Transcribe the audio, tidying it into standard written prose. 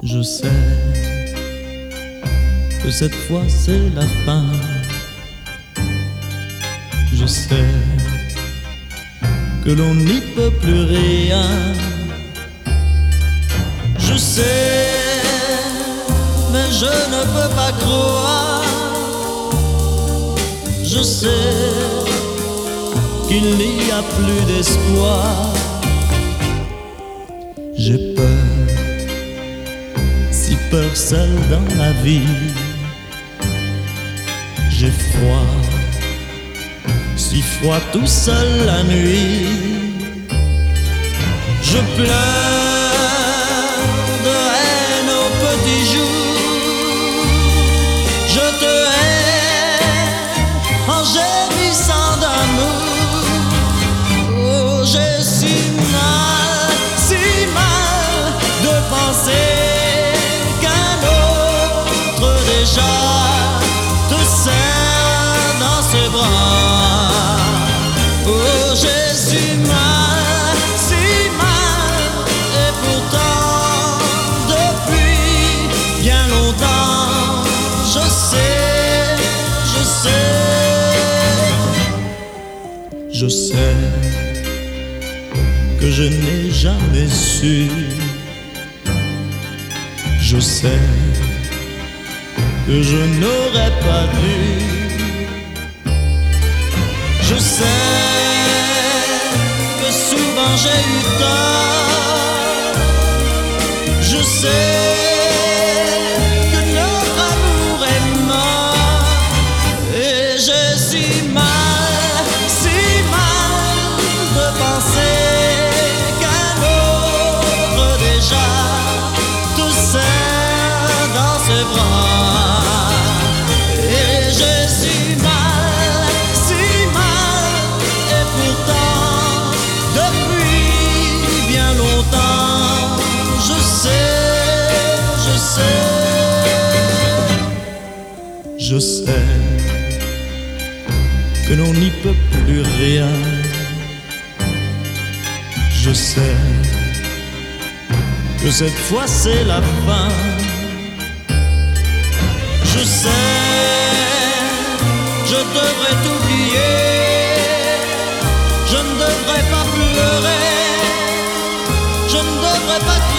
Je sais que cette fois c'est la fin. Je sais que l'on n'y peut plus rien. Je sais, mais je ne peux pas croire. Je sais qu'il n'y a plus d'espoir. J'ai peur, si peur seule dans la vie. J'ai froid, si froid tout seul la nuit. Je pleure de haine au petit jour. Je te hais en gémissant d'amour. Oh, j'ai si mal de penser qu'un autre déjà te serre dans ses bras. Oh, j'ai si mal, et pourtant depuis bien longtemps je sais, je sais que je n'ai jamais su. Je sais que je n'aurais pas dû. Je sais que souvent j'ai eu tort. Je sais que notre amour est mort. Et j'ai si mal de penser qu'un autre déjà te serre dans ses bras. Et j'ai si mal, et pourtant depuis bien longtemps je sais que l'on n'y peut plus rien. Je sais que cette fois c'est la fin. Je sais, je devrais t'oublier. Je ne devrais pas pleurer. Je ne devrais pas